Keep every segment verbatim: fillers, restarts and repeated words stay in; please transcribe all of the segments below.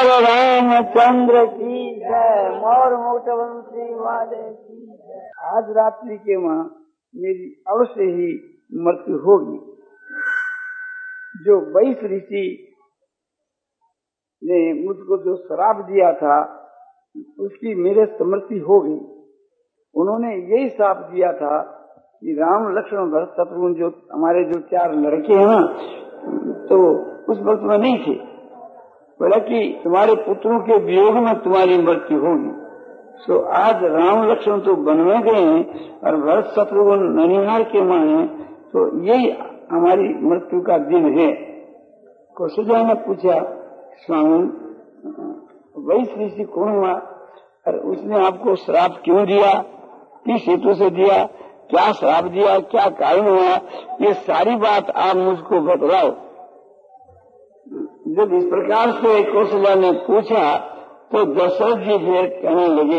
बोल रामचंद्र की जय, मोर मोटवंशी वाले की जय। आज रात्रि के वहाँ मेरी अवश्य ही मृत्यु होगी। जो वैश्य ऋषि ने मुझको जो श्राप दिया था उसकी मेरे स्मृति हो गई। उन्होंने यही श्राप दिया था कि राम लक्ष्मण भरत शत्रुघ्न जो हमारे जो चार लड़के हैं ना, तो उस वक्त में नहीं थे। बोला कि तुम्हारे पुत्रों के वियोग में तुम्हारी मृत्यु होगी। सो आज राम लक्ष्मण तो वन में गए हैं और भरत शत्रुघ्न ननिहाल के मां हैं, तो यही हमारी मृत्यु का दिन है। कौशल्या ने पूछा, स्वामी वैश्य ऋषि कौन हुआ और उसने आपको श्राप क्यों दिया, किस हेतु से दिया, क्या श्राप दिया, क्या कारण हुआ, ये सारी बात आप मुझको बतलाओ। जब इस प्रकार से कौशल्या ने पूछा तो दशरथ जी फिर कहने लगे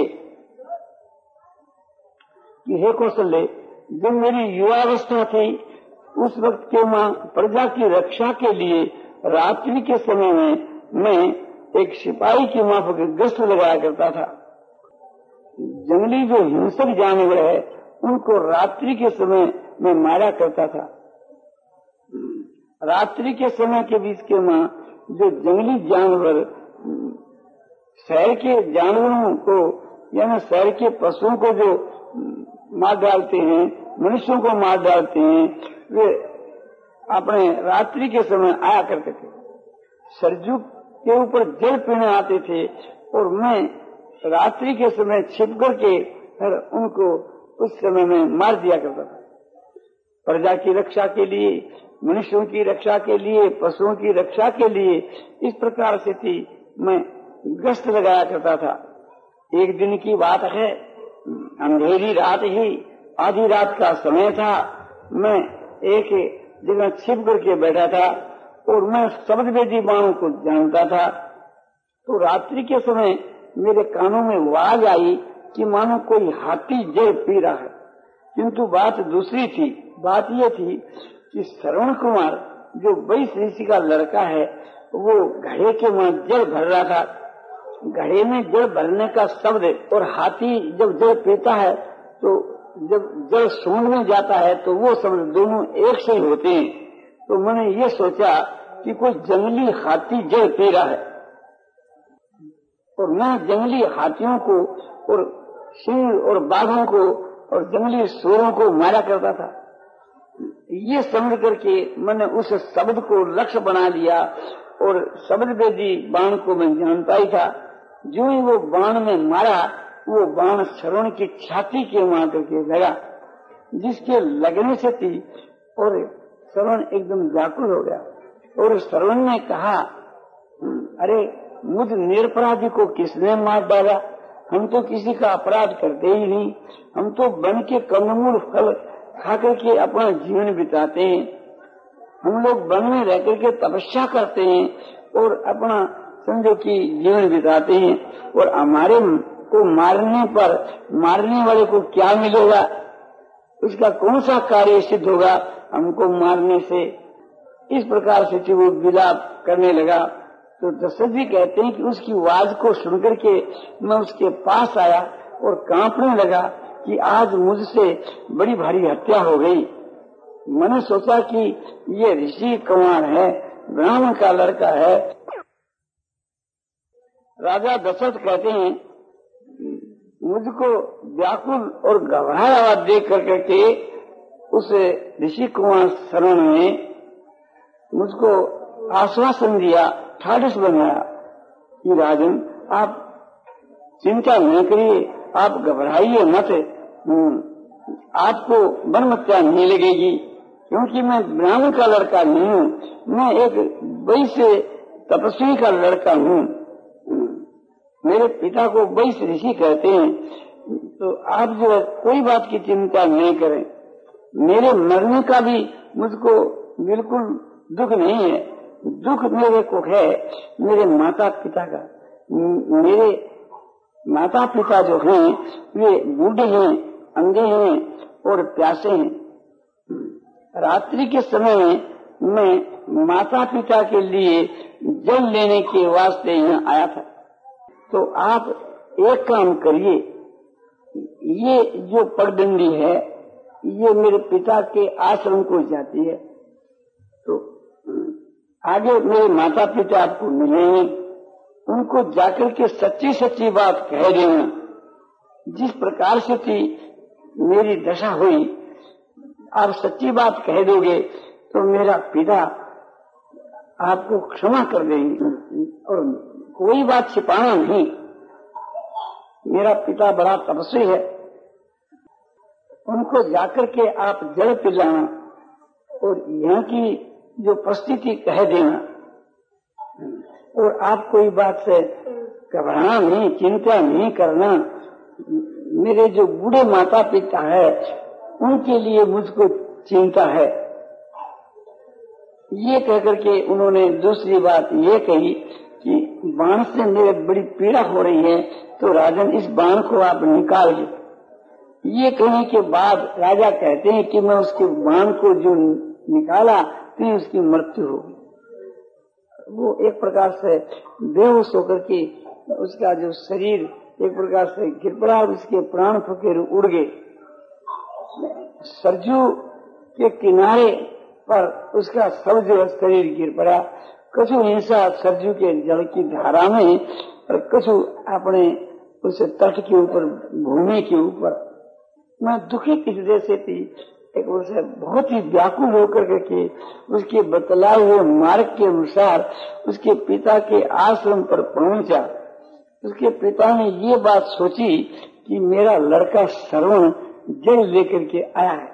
कि हे कौशल्य, जब मेरी युवावस्था थी उस वक्त के मां प्रजा की रक्षा के लिए रात्रि के समय में मैं एक सिपाही की माफक गश्त लगाया करता था। जंगली जो हिंसक जानवर है उनको रात्रि के समय में मारा करता था। रात्रि के समय के बीच के मां जो जंगली जानवर शहर के जानवरों को यानी शहर के पशुओं को जो मार डालते हैं, मनुष्यों को मार डालते हैं, वे अपने रात्रि के समय आया करते थे। सरजू के ऊपर जल पीने आते थे और मैं रात्रि के समय छिप करके उनको उस समय में मार दिया करता था। प्रजा की रक्षा के लिए, मनुष्यों की रक्षा के लिए, पशुओं की रक्षा के लिए इस प्रकार से थी मैं गश्त लगाया करता था। एक दिन की बात है, अंधेरी रात ही, आधी रात का समय था। मैं एक जगह छिप करके बैठा था और मैं शब्द वेदी बाणों को जानता था। तो रात्रि के समय मेरे कानों में आवाज आई कि मानो कोई हाथी जल पी रहा है। किंतु बात दूसरी थी। बात यह थी कि श्रवण कुमार जो वैश्य ऋषि का लड़का है वो घड़े के वहां जल भर रहा था। घड़े में जल भरने का शब्द और हाथी जब जल पीता है तो जब जल सूंड में जाता है तो वो शब्द दोनों एक से ही होते हैं। तो मैंने ये सोचा कि कोई जंगली हाथी जल पी रहा है और मैं जंगली हाथियों को और सिंह और बाघों को और जंगली सूरों को मारा करता था। ये समझ करके मैंने उस शब्द को लक्ष्य बना लिया और शब्द वेदी बाण को मैं जानता ही था। जो ही वो बाण में मारा वो बाण श्रवण की छाती के मार करके लगा, जिसके लगने से थी और श्रवण एकदम व्याकुल हो गया। और श्रवण ने कहा, अरे मुझ निरपराधी को किसने मार डाला, हम तो किसी का अपराध करते ही नहीं, हम तो वन के कंदमूल फल खा करके अपना जीवन बिताते हैं। हम लोग वन में रह करके तपस्या करते हैं और अपना समझो कि जीवन बिताते हैं और हमारे को मारने पर मारने वाले को क्या मिलेगा, उसका कौन सा कार्य सिद्ध होगा हमको मारने से। इस प्रकार से वो विलाप करने लगा। तो दशरथ जी कहते हैं कि उसकी आवाज को सुनकर के मैं उसके पास आया और कांपने लगा कि आज मुझसे बड़ी भारी हत्या हो गई। मैंने सोचा कि ये ऋषि कुमार है, ब्राह्मण का लड़का है। राजा दशरथ कहते हैं मुझको व्याकुल और घबराया हुआ देख कर के उस ऋषि कुमार शरण ने मुझको आश्वासन दिया, ठाढ़स बनाया कि राजन आप चिंता न करिए, आप घबराइए मत, आपको वन हत्या नहीं लगेगी, क्योंकि मैं ब्राह्मण का लड़का नहीं हूँ, मैं एक वैश्य तपस्वी का लड़का हूँ। मेरे पिता को वैश्य ऋषि कहते हैं। तो आप जो है कोई बात की चिंता नहीं करें। मेरे मरने का भी मुझको बिल्कुल दुख नहीं है। दुख मेरे को है मेरे माता पिता का। मेरे माता पिता जो हैं वे बूढ़े हैं, अंधे हैं और प्यासे हैं। रात्रि के समय में मैं माता पिता के लिए जल लेने के वास्ते यहाँ आया था। तो आप एक काम करिए, ये जो पगडंडी है ये मेरे पिता के आश्रम को जाती है, तो आगे मेरे माता पिता आपको मिलेंगे, उनको जाकर के सच्ची सच्ची बात कह देना। जिस प्रकार से थी मेरी दशा हुई, आप सच्ची बात कह दोगे तो मेरा पिता आपको क्षमा कर देंगे, और कोई बात छिपाना नहीं। मेरा पिता बड़ा तपस्वी है, उनको जाकर के आप जल पिलाना और यहाँ की जो परिस्थिति कह देना, और आप कोई बात से घबराना नहीं, चिंता नहीं करना। मेरे जो बूढ़े माता पिता है उनके लिए मुझको चिंता है। ये कहकर के उन्होंने दूसरी बात ये कही कि बाण से मेरे बड़ी पीड़ा हो रही है, तो राजन इस बाण को आप निकाल दो। ये कहने के बाद राजा कहते हैं कि मैं उसके बाण को जो निकाला तो उसकी मृत्यु हो गई। वो एक प्रकार से बेहोश होकर के उसका जो शरीर एक प्रकार से गिर पड़ा और उसके प्राण फकीर उड़ गए। सरजू के किनारे पर उसका सब जो शरीर गिर पड़ा। कछु हिंसा सरजू के जल की धारा में और कछु अपने उस तट के ऊपर भूमि के ऊपर। मैं दुखी किस हृदय से थी, एक उसे बहुत ही व्याकुल होकर के उसके बतलाए हुए मार्ग के अनुसार उसके पिता के आश्रम पर पहुंचा। उसके पिता ने ये बात सोची कि मेरा लड़का श्रवण जल लेकर के आया है।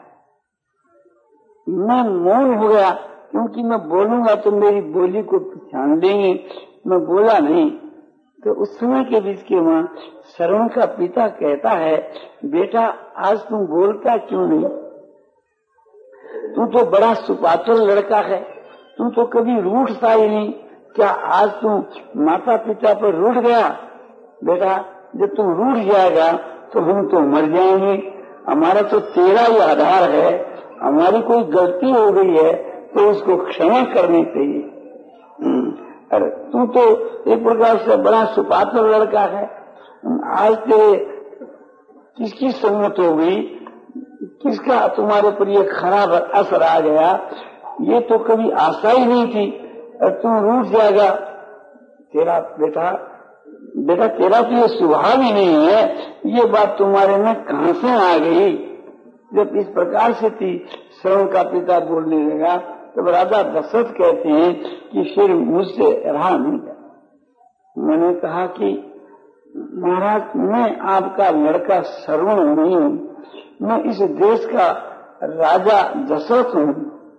मैं मौन हो गया, क्योंकि मैं बोलूंगा तो मेरी बोली को पहचान लेंगे। मैं बोला नहीं। तो उस समय के बीच के वहाँ श्रवण का पिता कहता है, बेटा आज तुम बोलता क्यों नहीं? तू तो बड़ा सुपात्र लड़का है, तू तो कभी रूठता ही नहीं। क्या आज तू माता पिता पर रूठ गया? बेटा जब तू रूठ जाएगा तो हम तो मर जाएंगे। हमारा तो तेरा ही आधार है। हमारी कोई गलती हो गई है तो उसको क्षमा करनी चाहिए। अरे तू तो एक प्रकार से बड़ा सुपात्र लड़का है। आज तेरे किसकी संगत हो गई, किसका तुम्हारे पर ये खराब असर आ गया, ये तो कभी आशा ही नहीं थी। और तू रूठ जाएगा। तेरा बेटा बेटा तेरा तो ये स्वभाव ही नहीं है। ये बात तुम्हारे में कहां से आ गई? जब इस प्रकार से थी श्रवण का पिता बोलने लगा, तब तो राजा दशरथ कहते हैं कि फिर मुझसे रहा नहीं गया। मैंने कहा कि महाराज मैं आपका लड़का श्रवण नहीं हूँ, मैं इस देश का राजा दशरथ हूँ।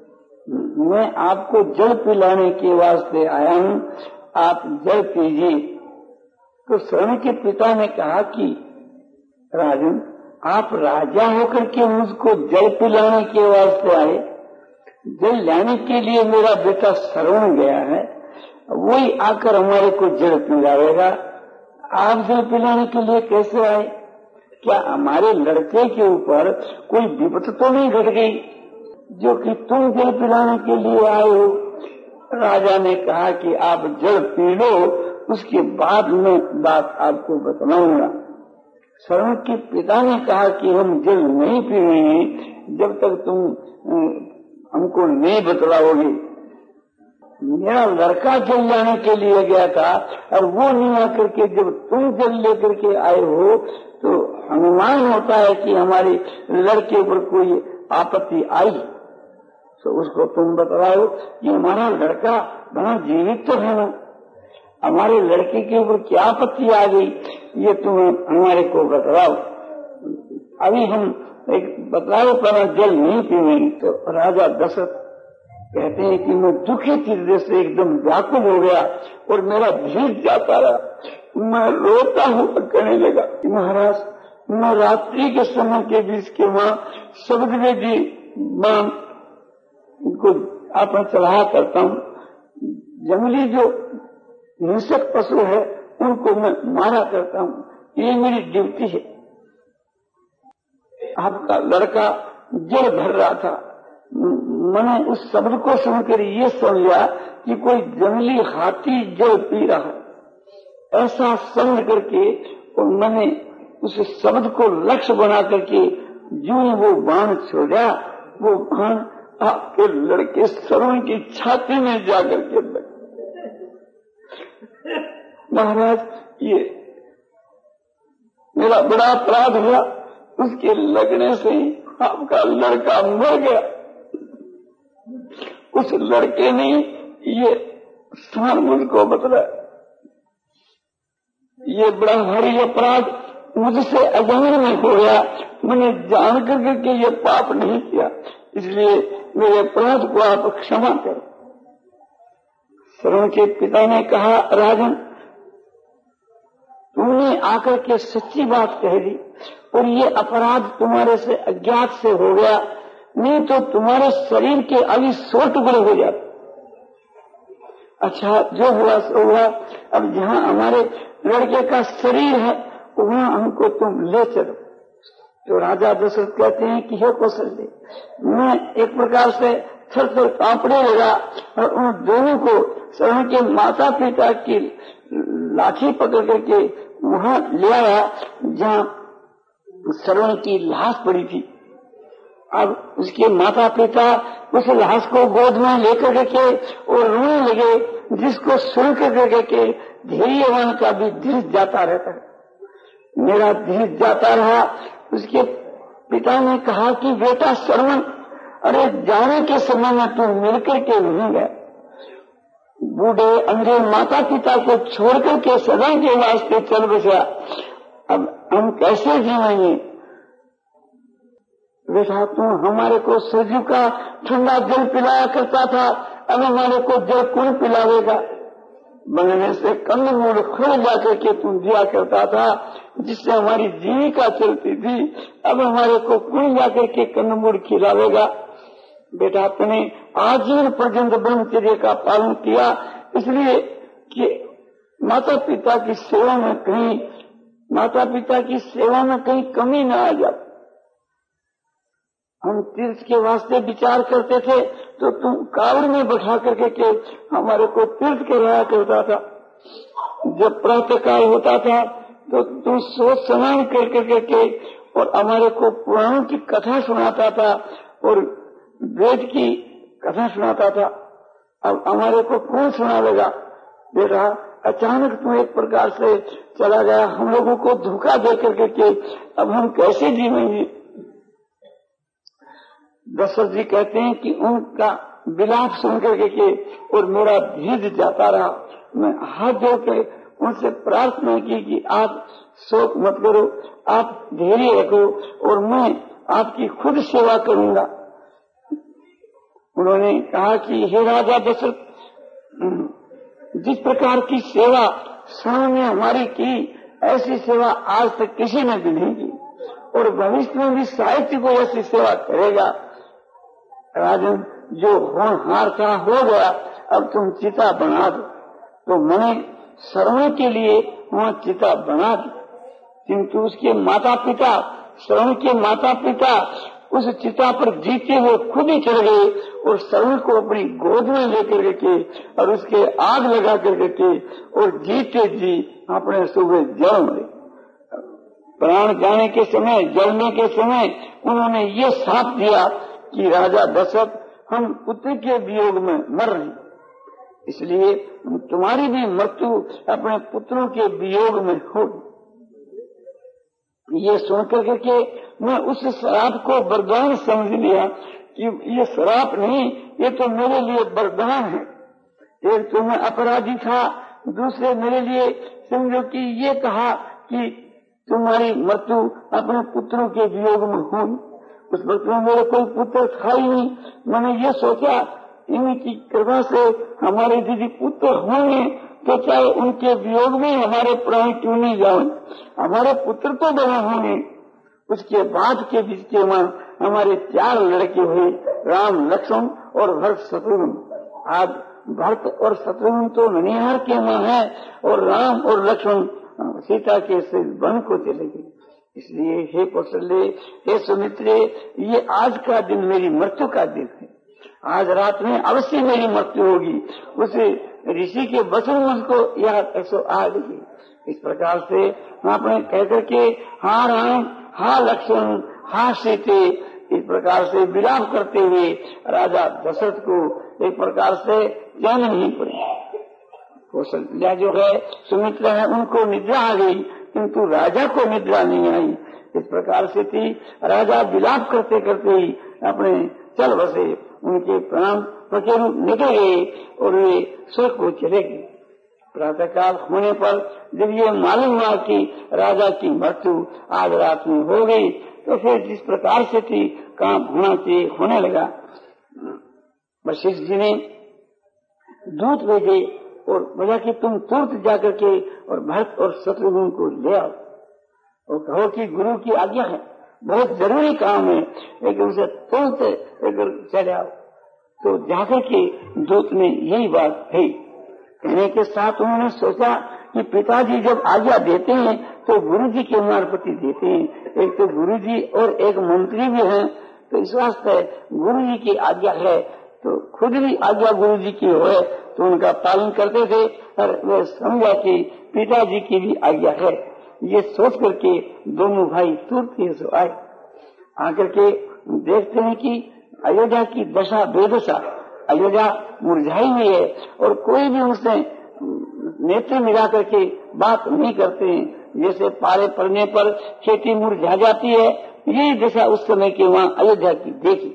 मैं आपको जल पिलाने के वास्ते आया हूँ, आप जल पीजिए। तो श्रवण के पिता ने कहा कि राजन आप राजा होकर के मुझको जल पिलाने के वास्ते आए? जल लाने के लिए मेरा बेटा श्रवण गया है, वही आकर हमारे को जल पिलाएगा। आप जल पिलाने के लिए कैसे आए? क्या हमारे लड़के के ऊपर कोई विपत तो नहीं घट गई जो कि तुम जल पिलाने के लिए आए हो? राजा ने कहा कि आप जल पी लो, उसके बाद में बात आपको बतलाऊंगा। श्रवण के पिता ने कहा कि हम जल नहीं पीएंगे जब तक तुम हमको नहीं बतलाओगे। मेरा लड़का जल लाने के लिए गया था और वो नहीं आकर के जब तुम जल लेकर के आए हो तो अनुमान होता है कि हमारे लड़के पर कोई आपत्ति आई, तो उसको तुम बतलाओ कि हमारा लड़का बड़ा जीवित तो है ना, हमारे लड़के के ऊपर क्या आपत्ति आ गई, ये तुम हमारे को बतलाओ। अभी हम एक बतलाओ पर जल नहीं पीएंगे। तो राजा दशरथ कहते हैं कि मैं दुखी हृदय से एकदम व्याकुल हो गया और मेरा भीग जाता रहा। मैं रोता हुआ कहने लगा, महाराज मैं रात्रि के समय के बीच के वहाँ सबदवे जी मां इनको आपने चढ़ाया करता हूँ। जंगली जो हिंसक पशु है उनको मैं मारा करता हूँ, ये मेरी ड्यूटी है। आपका लड़का जल भर रहा था। मैंने उस शब्द को सुनकर ये समझा कि कोई जंगली हाथी जल पी रहा है, ऐसा समझ करके और मैंने उस शब्द को लक्ष्य बना करके जो वो बाण छोड़ा, वो बाण आपके लड़के श्रवण की छाती में जाकर के लगा। महाराज, ये मेरा बड़ा अपराध हुआ, उसके लगने से आपका लड़का मर गया। उस लड़के ने ये स्थान मुझको बतला। ये बड़ा भारी अपराध मुझसे अजान में हो गया। मैंने जान करके कि ये पाप नहीं किया, इसलिए मेरे अपराध को आप क्षमा करो। श्रवण के पिता ने कहा, राजन, तुमने आकर के सच्ची बात कह दी और ये अपराध तुम्हारे से अज्ञात से हो गया, नहीं तो तुम्हारे शरीर के अभी सौ टुकड़े हो जाते। अच्छा, जो हुआ सो हुआ। अब जहाँ हमारे लड़के का शरीर है वहाँ हमको तुम ले चलो। तो राजा दशरथ कहते हैं कि हे कौशल्य, मैं एक प्रकार से थर थर कांपने लगा और उन दोनों को श्रवण के माता पिता की लाठी पकड़ करके वहाँ ले आया जहाँ श्रवण की लाश पड़ी थी। अब उसके माता पिता उस लाश को गोद में लेकर के और रोने लगे, जिसको सुन कर के धैर्यवान का भी धीरज जाता रहता है। मेरा धीरज जाता रहा। उसके पिता ने कहा कि बेटा श्रवण, अरे जाने के समय में तू मिलकर के नहीं गया, बूढ़े अंधे माता पिता को छोड़कर के सदा के वास्ते चल बसा। अब हम कैसे जीवेंगे? बेटा, तू हमारे को सरजू का ठंडा जल पिलाया करता था, अब हमारे को जल कौन पिलावेगा? बनने से कंदमूल खुल जाकर के तुम दिया करता था, जिससे हमारी जीविका चलती थी। अब हमारे को कौन जाकर के कंदमूल खिलावेगा? बेटा, तुमने आजीवन पर्यंत ब्रह्मचर्य का पालन किया, इसलिए कि माता पिता की सेवा में कहीं माता पिता की सेवा में कहीं कमी न आ जाए। हम तीर्थ के वास्ते विचार करते थे तो तुम कावड़ में बैठा करके के हमारे को तीर्थ कराया करता था। जब प्रातः काल होता था तो तुम सोच स्नान कर करके के और हमारे को पुराणों की कथा सुनाता था और वेद की कथा सुनाता था। अब हमारे को कौन सुनावेगा? बेटा, अचानक तुम एक प्रकार से चला गया, हम लोगों को धोखा दे करके के अब हम कैसे जीवेंगे? दशरथ जी कहते हैं कि उनका विलाप सुन करके के और मेरा धीरज जाता रहा। मैं हाथ जोड़ के उनसे प्रार्थना की कि आप शोक मत करो, आप धैर्य रखो और मैं आपकी खुद सेवा करूंगा। उन्होंने कहा कि हे राजा दशरथ, जिस प्रकार की सेवा श्रवण ने हमारी की, ऐसी सेवा आज तक किसी ने भी नहीं की और भविष्य में भी साहित्य को ऐसी सेवा करेगा। राजन, जो होनहार था हो गया, अब तुम चिता बना दो। तो मैंने श्रवण के लिए वहाँ चिता बना दी, किंतु उसके माता पिता श्रवण के माता पिता उस चिता पर जीते हुए खुद ही चढ़ गए और श्रवण को अपनी गोद में लेकर के और उसके आग लगा करके के और जीते जी अपने सुबह जल गए। प्राण जाने के समय, जलने के समय उन्होंने ये साथ दिया कि राजा दशरथ, हम पुत्र के वियोग में मर रहे, इसलिए तुम्हारी भी मृत्यु अपने पुत्रों के वियोग में होगी। ये सुनकर के मैं उस श्राप को वरदान समझ लिया कि ये श्राप नहीं, ये तो मेरे लिए वरदान है। एक तो मैं अपराधी था, दूसरे मेरे लिए समझो कि ये कहा कि तुम्हारी मृत्यु अपने पुत्रों के वियोग में होगी। उस वक्त में मेरे कोई पुत्र था ही नहीं। मैंने ये सोचा इनकी कृपा से हमारे यदि पुत्र होंगे तो चाहे उनके वियोग में हमारे प्राण क्यों नहीं जाए, हमारे पुत्र तो बने होंगे। उसके बाद के बीच के मां हमारे चार लड़के हुए, राम, लक्ष्मण और भरत शत्रुघ्न। आज भरत और शत्रुघ्न तो ननिहार के मां है और राम और लक्ष्मण सीता के से वन को चले गए। इसलिए हे कौशल्य, हे सुमित्रे, ये आज का दिन मेरी मृत्यु का दिन है। आज रात में अवश्य मेरी मृत्यु होगी। उस ऋषि के वचन मुझको यह ऐसो आ गई। इस प्रकार से आपने कह करके हाँ राम, हाँ लक्ष्मण, हाँ सीते, इस प्रकार से विलाप करते हुए राजा दशरथ को एक प्रकार से जान नहीं पड़ी। कौशल्या जो है, सुमित्रा है, उनको निद्रा आ गई, किंतु राजा को निद्रा नहीं आई। इस प्रकार से थी, राजा विलाप करते करते ही अपने चल बसे, उनके प्राण पखेरु निकल गए और वे स्वर्ग को चले गए। प्रातः काल होने पर जब ये मालूम हुआ कि राजा की मृत्यु आज रात में हो गई, तो फिर जिस प्रकार से थी काम होना चाहिए होने लगा। वशिष्ठ जी ने दूत भेजे और बोला कि तुम तुरंत जाकर के और भरत और शत्रुघ्न को ले आओ और कहो कि गुरु की आज्ञा है, बहुत जरूरी काम है, लेकिन उसे तुरंत चले आओ। तो जाकर के दूत ने यही बात कही। कहने के साथ उन्होंने सोचा कि पिताजी जब आज्ञा देते हैं तो गुरुजी के मार्फत देते हैं। एक तो गुरुजी और एक मंत्री भी हैं, तो इस वास्ते गुरुजी की आज्ञा है तो खुद भी आज्ञा गुरुजी की हो तो उनका पालन करते थे, और वे समझा कि पिताजी की भी आज्ञा है। ये सोच करके दोनों भाई तुरंत से आए। आकर के देखते हैं कि अयोध्या की दशा बेदशा, अयोध्या मुरझाई हुई है और कोई भी उनसे नेत्र मिला करके बात नहीं करते हैं। जैसे पाले पड़ने पर खेती मुरझा जाती है, यही दशा उस समय के वहाँ अयोध्या की देखी।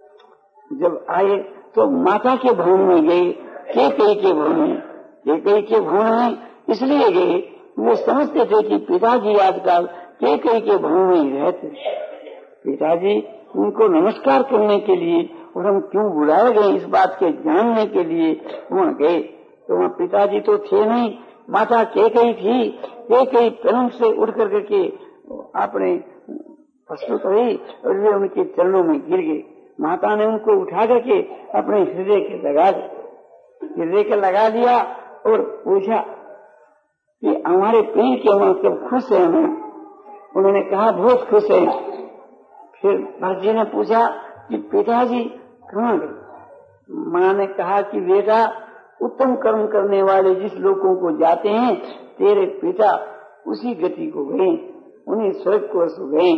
जब आए तो माता के भवन में गए, कैकेयी के भवन में। कैकेयी के भवन में इसलिए गए, वे समझते थे कि पिताजी आजकल कैकेयी के भवन में ही रहते। पिताजी उनको नमस्कार करने के लिए और हम क्यों बुलाए गए इस बात के जानने के लिए वहाँ गए, तो वहाँ पिताजी तो थे नहीं, माता कैकेयी थी। कैकेयी तुरंत से उठ कर के आपने प्रस्तुत हुई और वे उनके चरणों में गिर गए। माता ने उनको उठा करके अपने हृदय के लगा दिया, हृदय के लगा दिया और पूछा कि हमारे प्रिय के वहाँ सब खुश है ना? उन्होंने कहा बहुत खुश है। फिर भरत जी ने पूछा कि पिताजी कहाँ गए? माँ ने कहा कि बेटा उत्तम कर्म करने वाले जिस लोगों को जाते हैं, तेरे पिता उसी गति को गए, उन्हीं स्वर्ग को सो गए।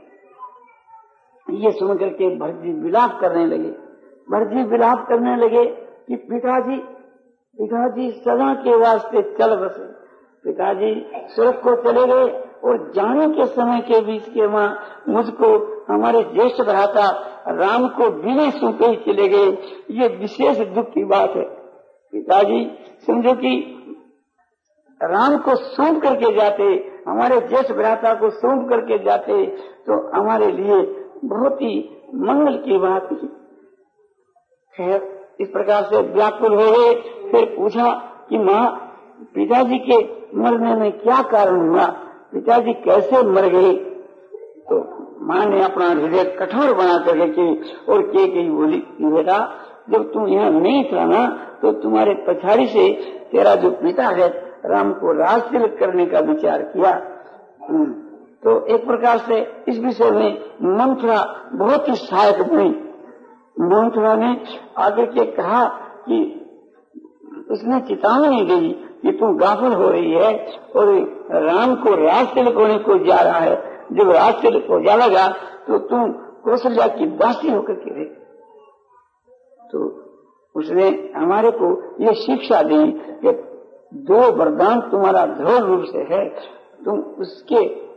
ये सुन करके भरत जी विलाप करने लगे। भरत जी विलाप करने लगे कि पिताजी पिताजी सदा के वास्ते चल बसे। पिताजी स्वर्ग को चले गए और जाने के समय के बीच के वहाँ मुझको हमारे ज्येष्ठ भ्राता राम को बिना सौंपे ही चले गए। ये विशेष दुख की बात है। पिताजी समझो कि राम को सौंप करके जाते, हमारे ज्येष्ठ भ्राता को सौंप करके जाते तो हमारे लिए बहुत ही मंगल की बात थी। खैर इस प्रकार से व्याकुल हो गए। फिर पूछा कि माँ पिताजी के मरने में क्या कारण हुआ, पिताजी कैसे मर गए? तो माँ ने अपना हृदय कठोर बना कर के और के कही बोली कि बेटा जब तुम यहाँ नहीं था ना, तो तुम्हारे पछाड़ी से तेरा जो पिता है राम को राज तिलक करने का विचार किया। तो एक प्रकार से इस विषय में मंथरा बहुत ही सहायक बनी। मंथरा ने आगे के कहा कि उसने चेतावनी दी कि तू गाफिल हो रही है और राम को राज तिलक होने को जा रहा है। जब राज तिलक हो जाएगा तो तुम कौशल्या की दासी होकर के रहे। तो उसने हमारे को ये शिक्षा दी कि दो वरदान तुम्हारा दृढ़ रूप से है, तुम उसके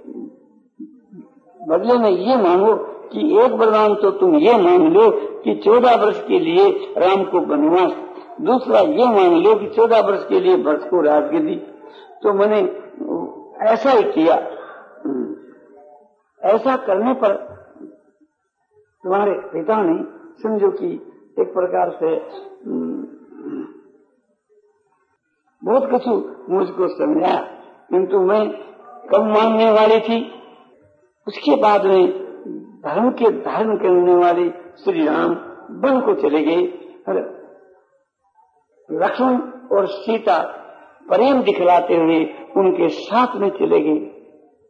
बदले में ये मांगो कि एक वरदान तो तुम ये मांग लो कि चौदह वर्ष के लिए राम को वनवास, दूसरा ये मांग लो कि चौदह वर्ष के लिए भरत को राजगद्दी। तो मैंने ऐसा ही किया। ऐसा करने पर तुम्हारे पिता ने समझो कि एक प्रकार से बहुत कुछ मुझको समझाया, किंतु मैं कम मानने वाली थी। उसके बाद में धर्म के धारण करने वाले श्री राम वन को चले गए। लक्ष्मण और सीता प्रेम दिखलाते हुए उनके साथ में चले गए।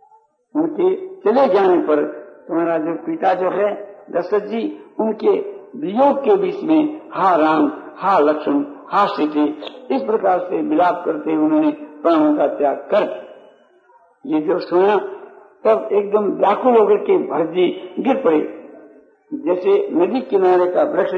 उनके चले जाने पर तुम्हारा जो पिता जो है दशरथ जी, उनके वियोग के बीच में हा राम, हा लक्ष्मण, हा सीते, इस प्रकार से विलाप करते उन्होंने प्राणों का त्याग कर। ये जो सुना तब एकदम व्याकुल होकर के भरत जी गिर पड़े। जैसे नदी किनारे का वृक्ष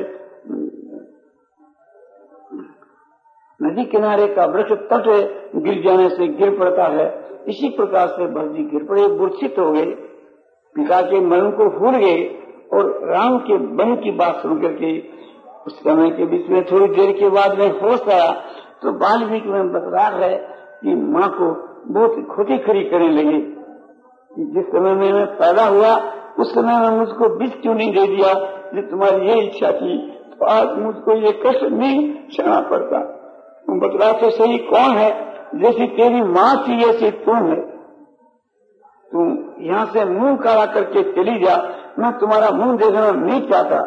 नदी किनारे का वृक्ष तट गिर जाने से गिर पड़ता है, इसी प्रकार से भरत जी गिर पड़े, मूर्छित हो गए, पिता के मरण को भूल गए और राम के वन की बात सुन करके उस समय के बीच में थोड़ी देर के बाद में होश आया तो वाल्मीकि में बता है कि माँ को बहुत खोटी खड़ी करने लगे कि जिस समय में मैं पैदा हुआ उस समय में मुझको विष क्यों नहीं दे दिया, जो तुम्हारी ये इच्छा थी तो आज मुझको ये कष्ट नहीं सहना पड़ता। तुम बतला तो सही कौन है, जैसी तेरी माँ थी ऐसी तुम है। तुम यहाँ से मुंह काला करके चली जा, मैं तुम्हारा मुंह देखना नहीं चाहता।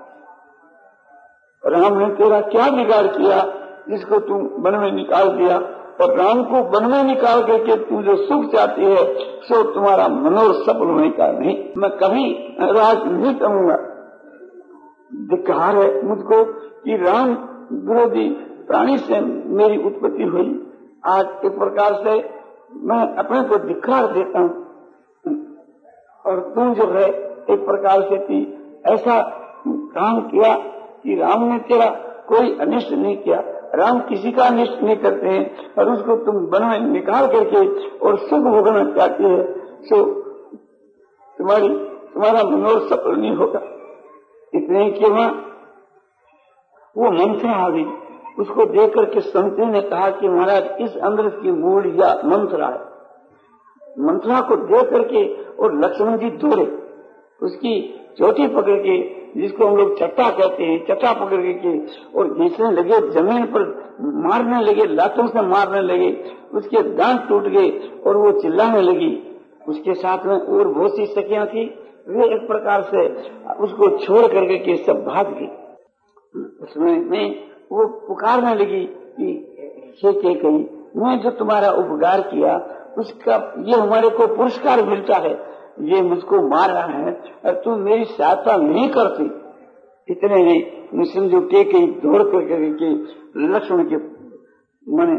राम ने तेरा क्या बिगाड़ किया जिसको तुम वन में निकाल दिया, और राम को वन में निकाल करके तू जो सुख चाहती है सो तुम्हारा मनोरथ सफल होने का नहीं, मैं कभी राज नहीं करूंगा। धिक्कार है मुझको कि राम विरोधी प्राणी से मेरी उत्पत्ति हुई। आज एक प्रकार से मैं अपने को धिक्कार देता हूँ और तुम जो है एक प्रकार से थी ऐसा काम किया कि राम ने तेरा कोई अनिष्ट नहीं किया। राम किसी का अनिष्ट नहीं करते हैं और उसको तुम वन में निकाल करके और सुख भोगना चाहती है, सो तुम्हारी तुम्हारा मनोरथ सफल नहीं होगा। इतने के वहां वो मंत्र आ गई, उसको देख करके संतरी ने कहा कि महाराज इस अंदर की मूल या मंत्रा है। मंत्रा को देख करके और लक्ष्मण जी दौड़े, उसकी चोटी पकड़ के, जिसको हम लोग चट्टा कहते हैं, चट्टा पकड़ के और घींचने लगे, जमीन पर मारने लगे, लातों से मारने लगे, उसके दांत टूट गए और वो चिल्लाने लगी। उसके साथ में और बहुत सी सखियां थी, वे एक प्रकार से उसको छोड़ करके के सब भाग गई। उसमें में वो पुकारने लगी कि हे कैकेयी, मैं जो तुम्हारा उपकार किया उसका ये हमारे को पुरस्कार मिलता है, ये मुझको मार रहा है और तुम मेरी सहायता नहीं करती। इतने ही समझो कैकेयी दौड़ करके लक्ष्मण के माने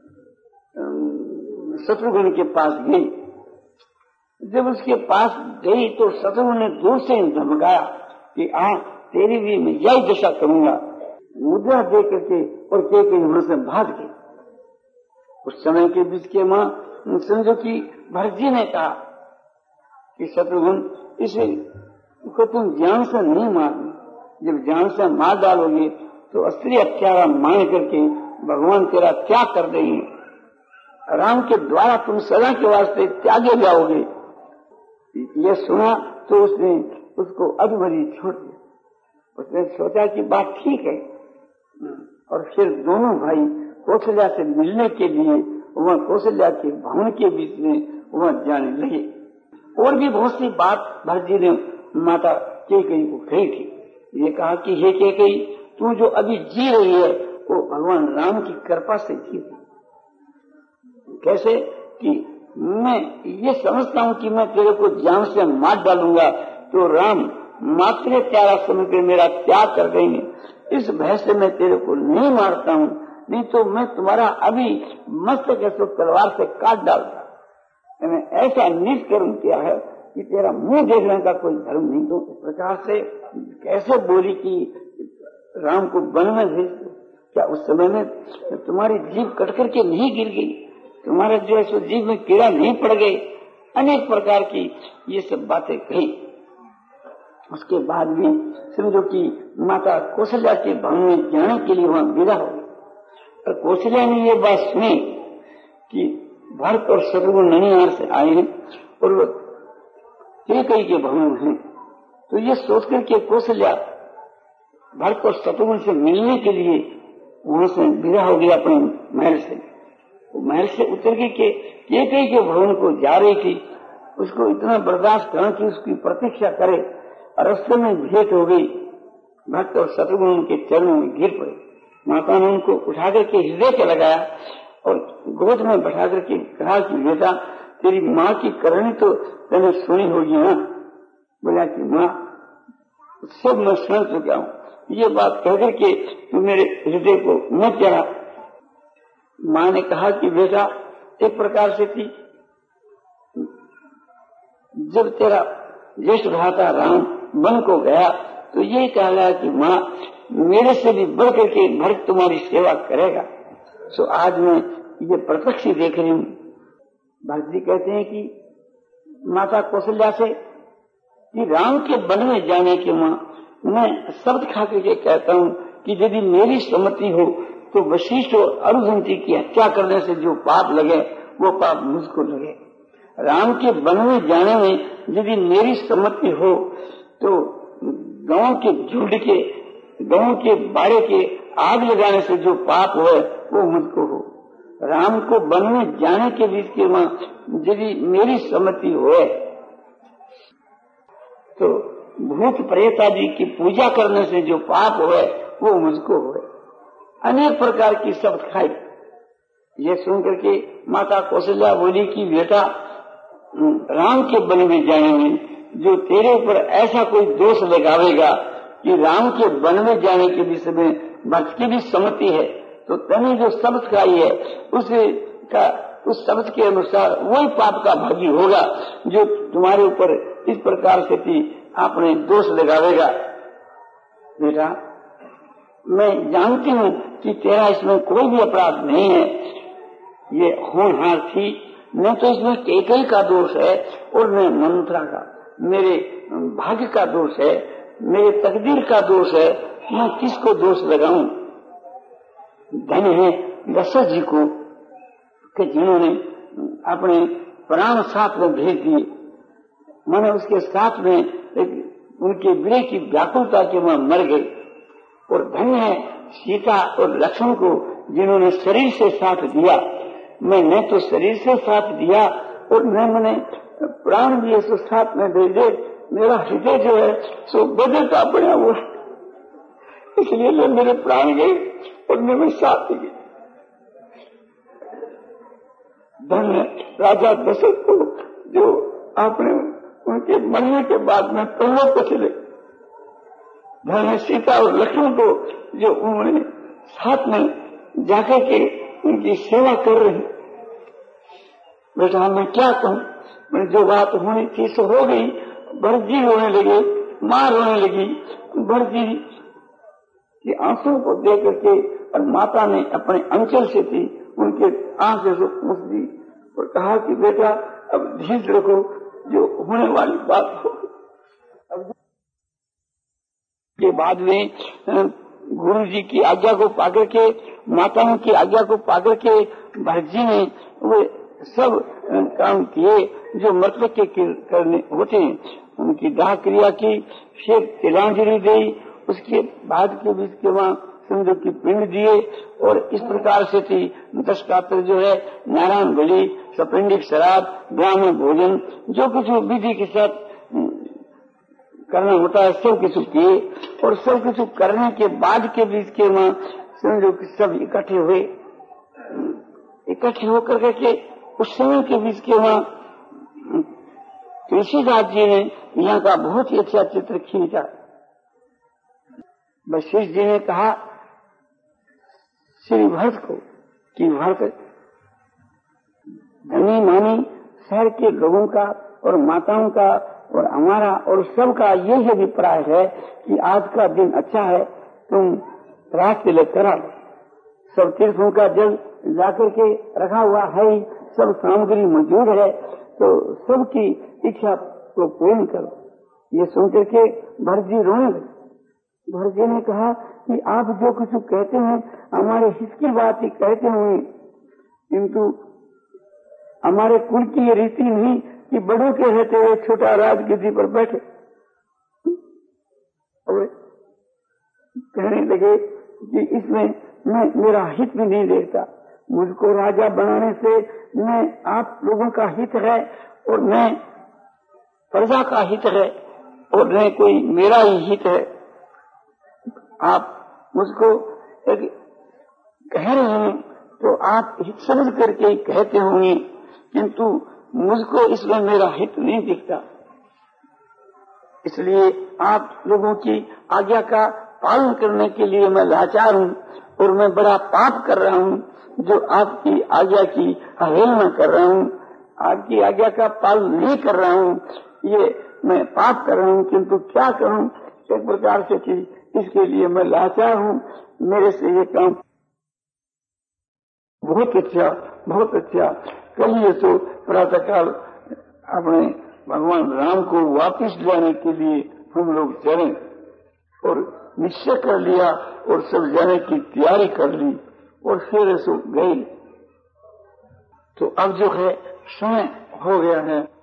शत्रुघ्न के पास गई। जब उसके पास गई तो शत्रुघ्न ने दूर से धमकाया कि आ तेरी भी मैं यही दशा करूंगा। मुद्रा दे करके और कैकेयी वहां से भाग गई। उस समय के बीच के माँ समझो कि भरत जी ने कहा कि शत्रुघ्न इसे को तुम जान से नहीं मारना, जब जान से मार डालोगे तो अस्त्री हत्यारा मान करके भगवान तेरा त्याग कर देंगे, राम के द्वारा तुम सदा के वास्ते त्यागे जाओगे। ये सुना तो उसने उसको अधमरी छोड़ दिया। उसने सोचा कि बात ठीक है और फिर दोनों भाई कौशल्या से मिलने के लिए वह कौशल्या के भवन के बीच में वह जाने लगे। और भी बहुत सी बात भरत जी ने माता कैकेयी को कही थी। ये कहा कि हे कैकेयी, तू जो अभी जी रही है वो भगवान राम की कृपा से जी रही। कैसे कि मैं ये समझता हूँ कि मैं तेरे को जान से मार डालूंगा तो राम मात्र प्यारा समझ के मेरा त्याग कर देंगे, इस भय से मैं तेरे को नहीं मारता हूँ, नहीं तो मैं तुम्हारा अभी मस्तक ऐसे तलवार से काट डालता। मैंने ऐसा नीच कर्म किया है कि तेरा मुंह देखने का कोई धर्म नहीं। तो इस प्रकार से कैसे बोली कि राम को वन में भेज दो, क्या उस समय में तुम्हारी जीभ कट करके नहीं गिर गई, तुम्हारे जो है सो जीभ में कीड़ा नहीं पड़ गई, अनेक प्रकार की ये सब बातें कही। उसके बाद भी समझो कि माता कौशल्या के भवन में जाने के लिए वहां विदा हो गई और कौशल्या ने ये बात सुनी कि भरत और शत्रुघ्न ननिहार से आए हैं और वो कैकेयी के भवन में हैं, तो ये सोच करके कौशल्या भरत और शत्रुघ्न से मिलने के लिए वहां से विदा हो गया अपने महल से। वो महल से उतर के कैकेयी के भवन को जा रही थी, उसको इतना बर्दाश्त करना कि उसकी प्रतीक्षा करे और रास्ते में भेंट हो गई। भक्त और शत्रुघ्न उनके चरणों में गिर पड़े। माता ने उनको उठा करके हृदय के लगाया और गोद में बैठा करके कहा कि बेटा तेरी माँ की करनी तो मैंने सुनी होगी ना। बोला कि माँ सब मैं सुन चुका हूँ। ये बात कहकर के तू मेरे हृदय को मत जला। माँ ने कहा कि बेटा एक प्रकार से थी, जब तेरा ज्येष्ठ भ्राता राम वन को गया तो ये कहा गया कि माँ मेरे से भी बढ़ करके भरत तुम्हारी सेवा करेगा। सो आज मैं ये प्रत्यक्ष देख रही हूँ। भरत जी कहते हैं कि माता कौशल्या से कि राम के वन में जाने के माँ मैं शब्द खा करके कहता हूँ कि यदि मेरी सम्मति हो तो वशिष्ठ और अर्जुन जी की हत्या करने से जो पाप लगे वो पाप मुझको लगे। राम के वन में जाने में यदि मेरी सम्मति हो तो गांव के झुंड के गांव के बाड़े के आग लगाने से जो पाप हो वो मुझको हो। राम को वन में जाने के बीच के मां यदि मेरी सम्मति हो तो भूत प्रेत आदि की पूजा करने से जो पाप हो वो मुझको हो। अनेक प्रकार की शब्द खाई। ये सुन करके माता कौशल्या बोली कि बेटा राम के वन में जाने में जो तेरे ऊपर ऐसा कोई दोष लगावेगा कि राम के वन में जाने के विषय में भक्त की भी सम्मति है तो तने जो शब्द खाई है उसका उस शब्द के अनुसार वही पाप का भागी होगा जो तुम्हारे ऊपर इस प्रकार से थी आपने दोष लगावेगा। बेटा मैं जानती हूँ कि तेरा इसमें कोई भी अपराध नहीं है। ये होनहार थी, न तो इसमें कैकेयी का दोष है और न मंत्रा का, मेरे भाग्य का दोष है, मेरे तकदीर का दोष है। मैं किसको दोष लगाऊं? धन है दशरथ जी को कि जिन्होंने अपने प्राण साथ में भेज दिए। मैंने उसके साथ में एक उनके विरह की व्याकुलता के वहां मर गई। और धन है सीता और लक्ष्मण को जिन्होंने शरीर से साथ दिया। मैं न तो शरीर से साथ दिया और न मैंने प्राण दिए सो साथ में भेजे। मेरा हृदय जो है सो बदलता पड़ा वो, इसलिए मैं मेरे प्राण गए और मैं साथ गई। धन राजा दशरथ को जो आपने उनके मरने के बाद में प्रलोभ को चले। धन सीता और लक्ष्मण को जो उन्होंने साथ में जाकर के उनकी सेवा कर रही। बेटा मैं क्या कहूँ, मैं जो बात होनी थी सो हो गई। भरत जी रोने लगे, माँ रोने लगी। भरत जी के आंसुओं को देख करके और माता ने अपने अंचल से थी उनके आंखें से पूछ दी और कहा कि बेटा अब धीरज रखो, जो होने वाली बात हो। अब के बाद में गुरु जी की आज्ञा को पाकर के, माताओं की आज्ञा को पाकर के भरत जी ने वो सब काम किए जो मतलब के करने होते हैं। उनकी दाह क्रिया की, फिर तिलांजलि दी, उसके बाद के बीच के वहाँ सिंधु की पिंड दिए और इस प्रकार से थी दस पात्र जो है नारायण बलि, सपिंडिक शराब, ब्राह्मण भोजन, जो कुछ विधि के साथ करना होता है सब कुछ किए। और सब कुछ करने के बाद के बीच के वहाँ समझो सब इकट्ठे हुए। इकट्ठे होकर के उस समय के बीच के वहाँ तुलसीदास जी ने यहाँ का बहुत ही अच्छा चित्र खींचा। वशिष्ठ जी ने कहा श्री भरत को कि भरत धनी मानी शहर के लोगों का और माताओं का और हमारा और सबका यही अभिप्राय है कि आज का दिन अच्छा है, तुम रात तिलक करा लो। सब तीर्थों का जल जाकर के रखा हुआ है, सब सामग्री मौजूद है, तो सबकी इच्छा को पूर्ण करो। ये सुनकर के भरत जी रोने लगे। भरत जी ने कहा कि आप जो कुछ कहते हैं हमारे हित की बात ही कहते होंगे, किंतु हमारे कुल की ये रीति नहीं कि बड़ों के रहते हुए छोटा राजगद्दी पर बैठे। और कहने लगे कि इसमें मैं मेरा हित भी नहीं देखता, मुझको राजा बनाने से मैं आप लोगों का हित है और मैं प्रजा का हित है और न कोई मेरा ही हित है। आप मुझको एक कह रहे हैं तो आप हित समझ करके ही कहते होंगे, किंतु मुझको इसमें मेरा हित नहीं दिखता। इसलिए आप लोगों की आज्ञा का पालन करने के लिए मैं लाचार हूँ और मैं बड़ा पाप कर रहा हूँ जो आपकी आज्ञा की अवहेलना कर रहा हूँ, आपकी आज्ञा का पालन नहीं कर रहा हूँ, ये मैं पाप कर रहा हूँ। किंतु क्या करूँ एक प्रकार से कि इसके लिए मैं लाचार हूँ, मेरे से ये काम बहुत अच्छा बहुत अच्छा। कल ये तो प्रातःकाल अपने भगवान राम को वापस जाने के लिए हम लोग चले और निश्चय कर लिया और सब जाने की तैयारी कर ली और फिर ऐसे गए। तो अब जो है समय हो गया है।